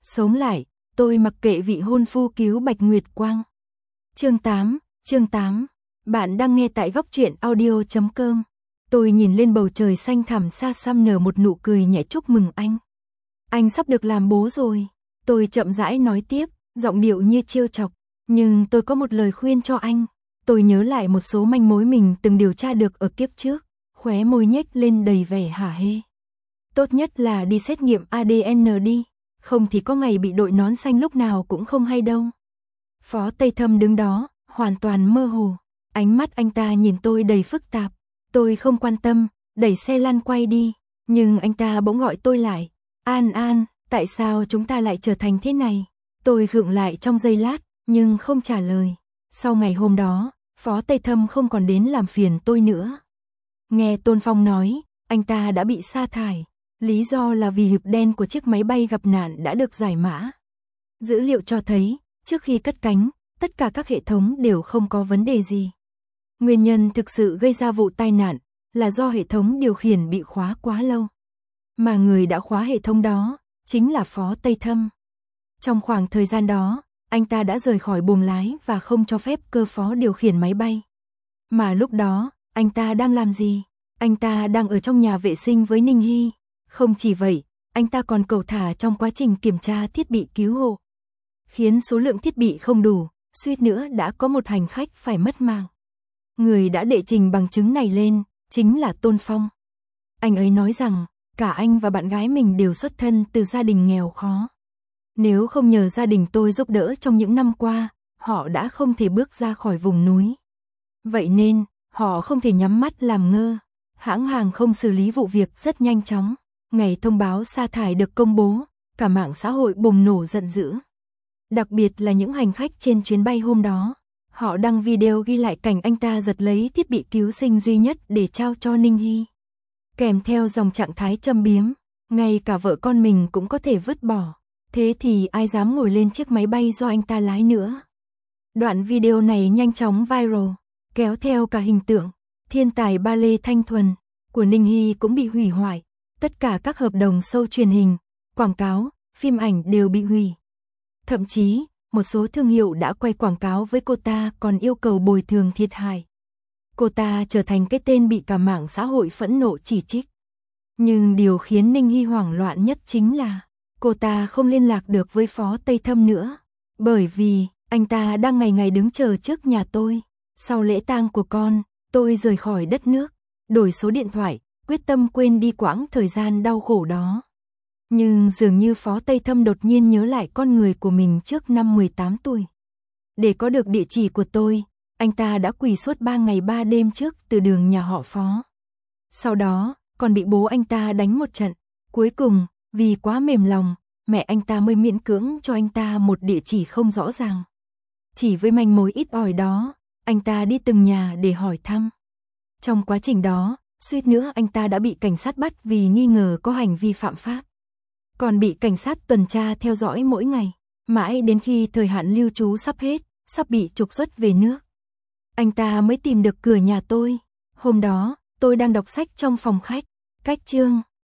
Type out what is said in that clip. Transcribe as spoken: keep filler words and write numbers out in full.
Sống lại, tôi mặc kệ vị hôn phu cứu Bạch Nguyệt Quang. Chương tám, chương tám. Bạn đang nghe tại góc truyện audio chấm com. Tôi nhìn lên bầu trời xanh thẳm xa xăm nở một nụ cười nhẹ chúc mừng anh. Anh sắp được làm bố rồi. Tôi chậm rãi nói tiếp, giọng điệu như trêu chọc. Nhưng tôi có một lời khuyên cho anh. Tôi nhớ lại một số manh mối mình từng điều tra được ở kiếp trước, khóe môi nhếch lên đầy vẻ hả hê. Tốt nhất là đi xét nghiệm a đê en đi, không thì có ngày bị đội nón xanh lúc nào cũng không hay đâu. Phó Tây Thâm đứng đó, hoàn toàn mơ hồ. Ánh mắt anh ta nhìn tôi đầy phức tạp. Tôi không quan tâm, đẩy xe lăn quay đi. Nhưng anh ta bỗng gọi tôi lại. An An, tại sao chúng ta lại trở thành thế này? Tôi gượng lại trong giây lát, nhưng không trả lời. Sau ngày hôm đó, Phó Tây Thâm không còn đến làm phiền tôi nữa. Nghe Tôn Phong nói, anh ta đã bị sa thải. Lý do là vì hộp đen của chiếc máy bay gặp nạn đã được giải mã. Dữ liệu cho thấy, trước khi cất cánh, tất cả các hệ thống đều không có vấn đề gì. Nguyên nhân thực sự gây ra vụ tai nạn là do hệ thống điều khiển bị khóa quá lâu. Mà người đã khóa hệ thống đó chính là Phó Tây Thâm. Trong khoảng thời gian đó, anh ta đã rời khỏi buồng lái và không cho phép cơ phó điều khiển máy bay. Mà lúc đó, anh ta đang làm gì? Anh ta đang ở trong nhà vệ sinh với Ninh Hy. Không chỉ vậy, anh ta còn cẩu thả trong quá trình kiểm tra thiết bị cứu hộ, khiến số lượng thiết bị không đủ, suýt nữa đã có một hành khách phải mất mạng. Người đã đệ trình bằng chứng này lên, chính là Tôn Phong. Anh ấy nói rằng, cả anh và bạn gái mình đều xuất thân từ gia đình nghèo khó. Nếu không nhờ gia đình tôi giúp đỡ trong những năm qua, họ đã không thể bước ra khỏi vùng núi. Vậy nên, họ không thể nhắm mắt làm ngơ. Hãng hàng không xử lý vụ việc rất nhanh chóng. Ngày thông báo sa thải được công bố, cả mạng xã hội bùng nổ giận dữ. Đặc biệt là những hành khách trên chuyến bay hôm đó. Họ đăng video ghi lại cảnh anh ta giật lấy thiết bị cứu sinh duy nhất để trao cho Ninh Hy. Kèm theo dòng trạng thái châm biếm, ngay cả vợ con mình cũng có thể vứt bỏ. Thế thì ai dám ngồi lên chiếc máy bay do anh ta lái nữa. Đoạn video này nhanh chóng viral, kéo theo cả hình tượng thiên tài ba lê thanh thuần của Ninh Hy cũng bị hủy hoại. Tất cả các hợp đồng show truyền hình, quảng cáo, phim ảnh đều bị hủy. Thậm chí, một số thương hiệu đã quay quảng cáo với cô ta còn yêu cầu bồi thường thiệt hại. Cô ta trở thành cái tên bị cả mạng xã hội phẫn nộ chỉ trích. Nhưng điều khiến Ninh Hy hoảng loạn nhất chính là cô ta không liên lạc được với Phó Tây Thâm nữa. Bởi vì anh ta đang ngày ngày đứng chờ trước nhà tôi. Sau lễ tang của con, tôi rời khỏi đất nước, đổi số điện thoại, quyết tâm quên đi quãng thời gian đau khổ đó. Nhưng dường như Phó Tây Thâm đột nhiên nhớ lại con người của mình trước năm mười tám tuổi. Để có được địa chỉ của tôi, anh ta đã quỳ suốt ba ngày ba đêm trước từ đường nhà họ Phó. Sau đó, còn bị bố anh ta đánh một trận. Cuối cùng, vì quá mềm lòng, mẹ anh ta mới miễn cưỡng cho anh ta một địa chỉ không rõ ràng. Chỉ với manh mối ít ỏi đó, anh ta đi từng nhà để hỏi thăm. Trong quá trình đó, suýt nữa anh ta đã bị cảnh sát bắt vì nghi ngờ có hành vi phạm pháp. Còn bị cảnh sát tuần tra theo dõi mỗi ngày, mãi đến khi thời hạn lưu trú sắp hết, sắp bị trục xuất về nước. Anh ta mới tìm được cửa nhà tôi. Hôm đó, tôi đang đọc sách trong phòng khách, cách chương.